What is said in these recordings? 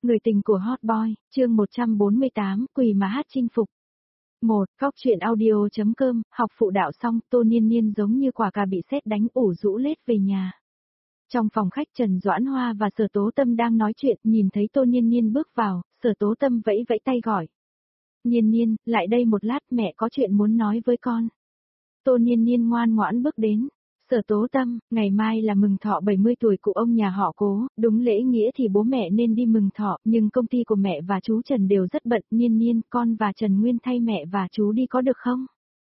Người tình của Hot Boy, chương 148, quỳ mà hát chinh phục. 1. Góc truyện audio.com, học phụ đạo xong, Tô Niên Niên giống như quả cà bị sét đánh ủ rũ lết về nhà. Trong phòng khách Trần Doãn Hoa và Sở Tố Tâm đang nói chuyện, nhìn thấy Tô Niên Niên bước vào, Sở Tố Tâm vẫy vẫy tay gọi. Niên Niên, lại đây một lát, mẹ có chuyện muốn nói với con. Tô Niên Niên ngoan ngoãn bước đến. Sở Tố Tâm, ngày mai là mừng thọ 70 tuổi của ông nhà họ Cố, đúng lễ nghĩa thì bố mẹ nên đi mừng thọ, nhưng công ty của mẹ và chú Trần đều rất bận, Niên Niên, con và Trần Nguyên thay mẹ và chú đi có được không?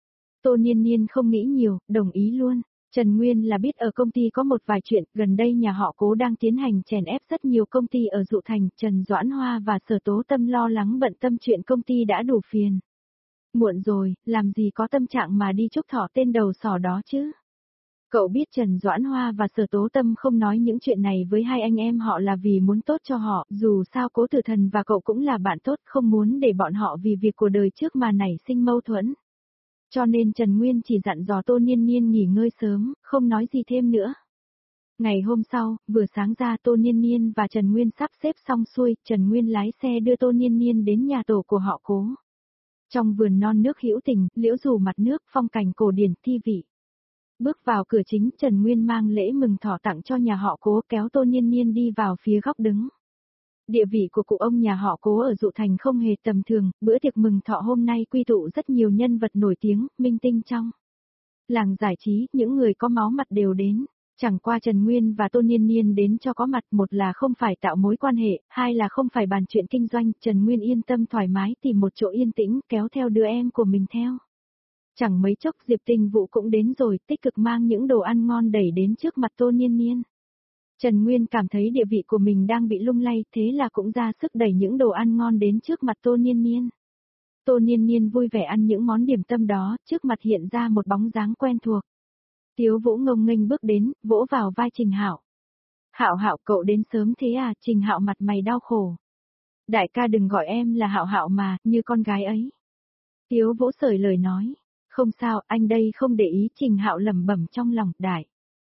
Tô Niên Niên không nghĩ nhiều, đồng ý luôn. Trần Nguyên là biết ở công ty có một vài chuyện, gần đây nhà họ Cố đang tiến hành chèn ép rất nhiều công ty ở Dụ Thành, Trần Doãn Hoa và Sở Tố Tâm lo lắng bận tâm chuyện công ty đã đủ phiền. Muộn rồi, làm gì có tâm trạng mà đi chúc thọ tên đầu sỏ đó chứ? Cậu biết Trần Doãn Hoa và Sở Tố Tâm không nói những chuyện này với hai anh em họ là vì muốn tốt cho họ, dù sao Cố Tử Thần và cậu cũng là bạn tốt, không muốn để bọn họ vì việc của đời trước mà nảy sinh mâu thuẫn. Cho nên Trần Nguyên chỉ dặn dò Tô Niên Niên nghỉ ngơi sớm, không nói gì thêm nữa. Ngày hôm sau, vừa sáng ra Tô Niên Niên và Trần Nguyên sắp xếp xong xuôi, Trần Nguyên lái xe đưa Tô Niên Niên đến nhà tổ của họ Cố. Trong vườn non nước hữu tình, liễu rủ mặt nước, phong cảnh cổ điển thi vị. Bước vào cửa chính, Trần Nguyên mang lễ mừng thọ tặng cho nhà họ Cố, kéo Tô Niên Niên đi vào phía góc đứng. Địa vị của cụ ông nhà họ Cố ở Dụ Thành không hề tầm thường, bữa tiệc mừng thọ hôm nay quy tụ rất nhiều nhân vật nổi tiếng, minh tinh trong làng giải trí, những người có máu mặt đều đến. Chẳng qua Trần Nguyên và Tô Niên Niên đến cho có mặt, một là không phải tạo mối quan hệ, hai là không phải bàn chuyện kinh doanh, Trần Nguyên yên tâm thoải mái tìm một chỗ yên tĩnh, kéo theo đứa em của mình theo. Chẳng mấy chốc Diệp Tình Vũ cũng đến rồi, tích cực mang những đồ ăn ngon đẩy đến trước mặt Tô Niên Niên. Trần Nguyên cảm thấy địa vị của mình đang bị lung lay, thế là cũng ra sức đẩy những đồ ăn ngon đến trước mặt Tô Niên Niên. Tô Niên Niên vui vẻ ăn những món điểm tâm đó, trước mặt hiện ra một bóng dáng quen thuộc. Tiếu Vũ ngông nghênh bước đến, vỗ vào vai Trình Hạo. Hạo Hạo, cậu đến sớm thế à? Trình Hạo mặt mày đau khổ. Đại ca đừng gọi em là Hạo Hạo mà, như con gái ấy. Tiếu Vũ sởi lời nói. Không sao, anh đây không để ý, Trình Hạo lẩm bẩm trong lòng, đại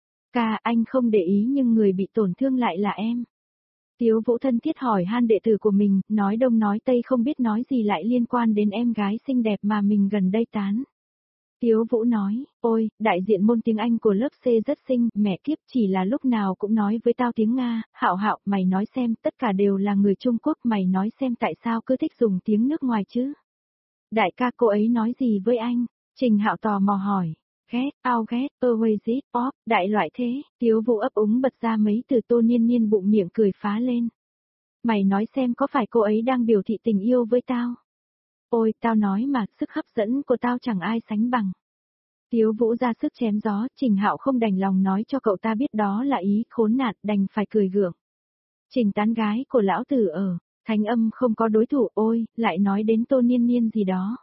ca, anh không để ý nhưng người bị tổn thương lại là em. Tiếu Vũ thân thiết hỏi han đệ tử của mình, nói đông nói tây không biết nói gì lại liên quan đến em gái xinh đẹp mà mình gần đây tán. Tiếu Vũ nói, ôi, đại diện môn tiếng Anh của lớp C rất xinh, mẹ kiếp chỉ là lúc nào cũng nói với tao tiếng Nga, Hạo Hạo, mày nói xem, tất cả đều là người Trung Quốc, mày nói xem tại sao cứ thích dùng tiếng nước ngoài chứ. Đại ca, cô ấy nói gì với anh? Trình Hạo tò mò hỏi. Ghét, ao ghét, Oasis, pop, đại loại thế, Tiếu Vũ ấp úng bật ra mấy từ. Tô Niên Niên bụng miệng cười phá lên. Mày nói xem có phải cô ấy đang biểu thị tình yêu với tao? Ôi, tao nói mà, sức hấp dẫn của tao chẳng ai sánh bằng. Tiếu Vũ ra sức chém gió, Trình Hạo không đành lòng nói cho cậu ta biết đó là ý, khốn nạn, đành phải cười gượng. Trình tán gái của lão tử ở, Thánh Âm không có đối thủ, ôi, lại nói đến Tô Niên Niên gì đó.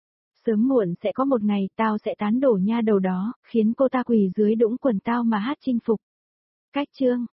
Sớm muộn sẽ có một ngày tao sẽ tán đổ nha đầu đó, khiến cô ta quỳ dưới đũng quần tao mà hát chinh phục. Cách chương.